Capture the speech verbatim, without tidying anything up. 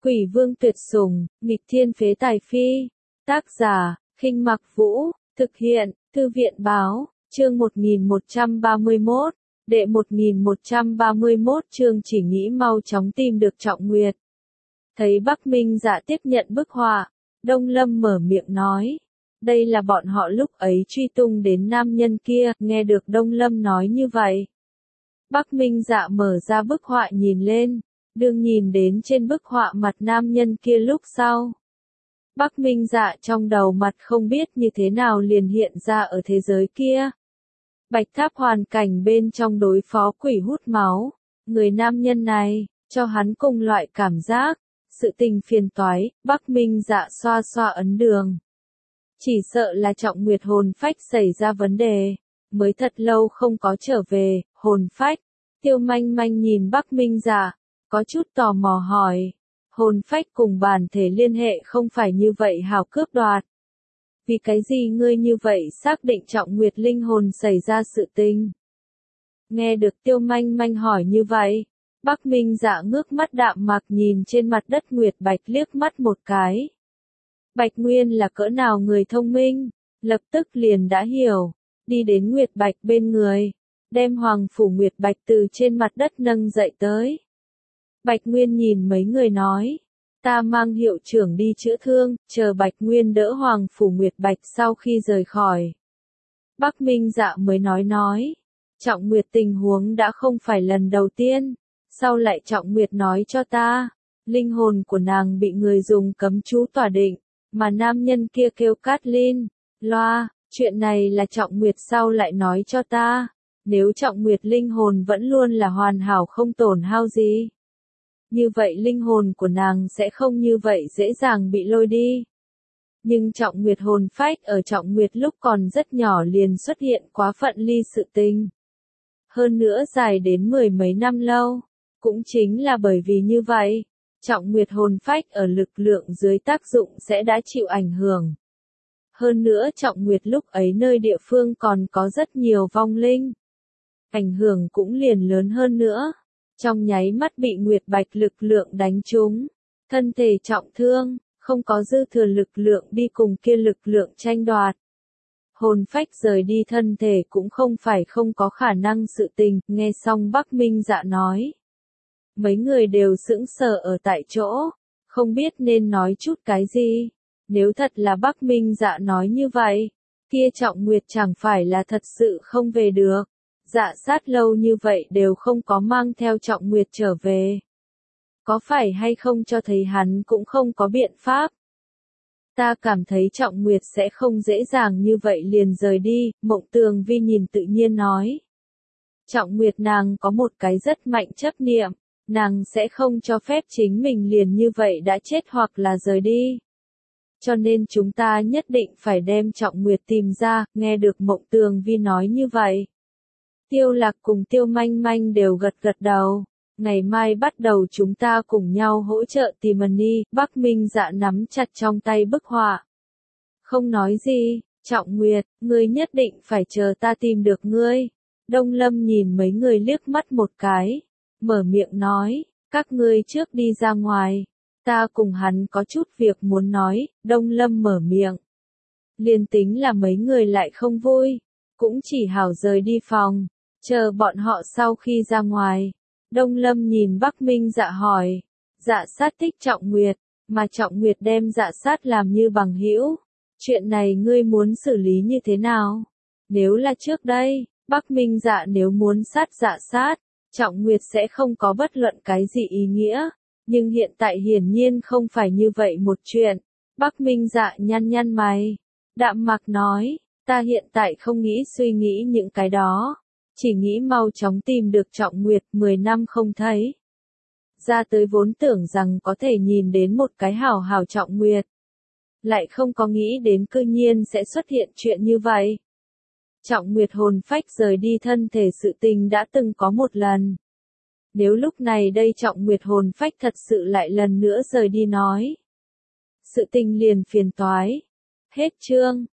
Quỷ vương tuyệt sủng, nghịch thiên phế tài phi. Tác giả, Khinh Mặc Vũ, thực hiện, Thư viện báo, chương một nghìn một trăm ba mươi mốt, đệ một nghìn một trăm ba mươi mốt chương chỉ nghĩ mau chóng tìm được Trọng Nguyệt. Thấy Bắc Minh Dạ tiếp nhận bức họa, Đông Lâm mở miệng nói. Đây là bọn họ lúc ấy truy tung đến nam nhân kia, nghe được Đông Lâm nói như vậy. Bắc Minh Dạ mở ra bức họa nhìn lên, đương nhìn đến trên bức họa mặt nam nhân kia lúc sau. Bắc Minh Dạ trong đầu mặt không biết như thế nào liền hiện ra ở thế giới kia. Bạch Tháp hoàn cảnh bên trong đối phó quỷ hút máu, người nam nhân này, cho hắn cùng loại cảm giác, sự tình phiền toái, Bắc Minh Dạ xoa xoa ấn đường. Chỉ sợ là Trọng Nguyệt hồn phách xảy ra vấn đề, mới thật lâu không có trở về, hồn phách. Tiêu Manh Manh nhìn Bắc Minh Dạ, có chút tò mò hỏi, hồn phách cùng bản thể liên hệ không phải như vậy hào cướp đoạt. Vì cái gì ngươi như vậy xác định Trọng Nguyệt linh hồn xảy ra sự tình? Nghe được Tiêu Manh Manh hỏi như vậy, Bắc Minh Dạ ngước mắt đạm mạc nhìn trên mặt đất Nguyệt Bạch liếc mắt một cái. Bạch Nguyên là cỡ nào người thông minh, lập tức liền đã hiểu, đi đến Nguyệt Bạch bên người, đem Hoàng Phủ Nguyệt Bạch từ trên mặt đất nâng dậy tới. Bạch Nguyên nhìn mấy người nói, ta mang hiệu trưởng đi chữa thương, chờ Bạch Nguyên đỡ Hoàng Phủ Nguyệt Bạch sau khi rời khỏi. Bắc Minh Dạ mới nói nói, Trọng Nguyệt tình huống đã không phải lần đầu tiên, sau lại Trọng Nguyệt nói cho ta, linh hồn của nàng bị người dùng cấm chú tỏa định, mà nam nhân kia kêu Cát Linh, loa, chuyện này là Trọng Nguyệt sau lại nói cho ta, nếu Trọng Nguyệt linh hồn vẫn luôn là hoàn hảo không tổn hao gì. Như vậy linh hồn của nàng sẽ không như vậy dễ dàng bị lôi đi. Nhưng Trọng Nguyệt hồn phách ở Trọng Nguyệt lúc còn rất nhỏ liền xuất hiện quá phận ly sự tình. Hơn nữa dài đến mười mấy năm lâu, cũng chính là bởi vì như vậy, Trọng Nguyệt hồn phách ở lực lượng dưới tác dụng sẽ đã chịu ảnh hưởng. Hơn nữa Trọng Nguyệt lúc ấy nơi địa phương còn có rất nhiều vong linh. Ảnh hưởng cũng liền lớn hơn nữa. Trong nháy mắt bị Nguyệt Bạch lực lượng đánh trúng, thân thể trọng thương, không có dư thừa lực lượng đi cùng kia lực lượng tranh đoạt. Hồn phách rời đi thân thể cũng không phải không có khả năng sự tình, nghe xong Bắc Minh Dạ nói. Mấy người đều sững sờ ở tại chỗ, không biết nên nói chút cái gì. Nếu thật là Bắc Minh Dạ nói như vậy, kia Trọng Nguyệt chẳng phải là thật sự không về được. Dạ sát lâu như vậy đều không có mang theo Trọng Nguyệt trở về. Có phải hay không cho thấy hắn cũng không có biện pháp. Ta cảm thấy Trọng Nguyệt sẽ không dễ dàng như vậy liền rời đi, Mộng Tường Vi nhìn tự nhiên nói. Trọng Nguyệt nàng có một cái rất mạnh chấp niệm, nàng sẽ không cho phép chính mình liền như vậy đã chết hoặc là rời đi. Cho nên chúng ta nhất định phải đem Trọng Nguyệt tìm ra, nghe được Mộng Tường Vi nói như vậy. Tiêu Lạc cùng Tiêu Manh Manh đều gật gật đầu. Ngày mai bắt đầu chúng ta cùng nhau hỗ trợ tìm Money. Bắc Minh Dạ nắm chặt trong tay bức họa. Không nói gì, Trọng Nguyệt, ngươi nhất định phải chờ ta tìm được ngươi. Đông Lâm nhìn mấy người liếc mắt một cái, mở miệng nói, các ngươi trước đi ra ngoài. Ta cùng hắn có chút việc muốn nói, Đông Lâm mở miệng. Liên tính là mấy người lại không vui, cũng chỉ hảo rời đi phòng. Chờ bọn họ sau khi ra ngoài, Đông Lâm nhìn Bắc Minh Dạ hỏi, Dạ sát thích Trọng Nguyệt, mà Trọng Nguyệt đem Dạ sát làm như bằng hữu, chuyện này ngươi muốn xử lý như thế nào? Nếu là trước đây, Bắc Minh Dạ nếu muốn sát Dạ sát, Trọng Nguyệt sẽ không có bất luận cái gì ý nghĩa, nhưng hiện tại hiển nhiên không phải như vậy một chuyện. Bắc Minh Dạ nhăn nhăn mày, đạm mạc nói, ta hiện tại không nghĩ suy nghĩ những cái đó. Chỉ nghĩ mau chóng tìm được Trọng Nguyệt, mười năm không thấy. Ra tới vốn tưởng rằng có thể nhìn đến một cái hảo hảo Trọng Nguyệt. Lại không có nghĩ đến cư nhiên sẽ xuất hiện chuyện như vậy. Trọng Nguyệt hồn phách rời đi thân thể sự tình đã từng có một lần. Nếu lúc này đây Trọng Nguyệt hồn phách thật sự lại lần nữa rời đi nói. Sự tình liền phiền toái. Hết chương.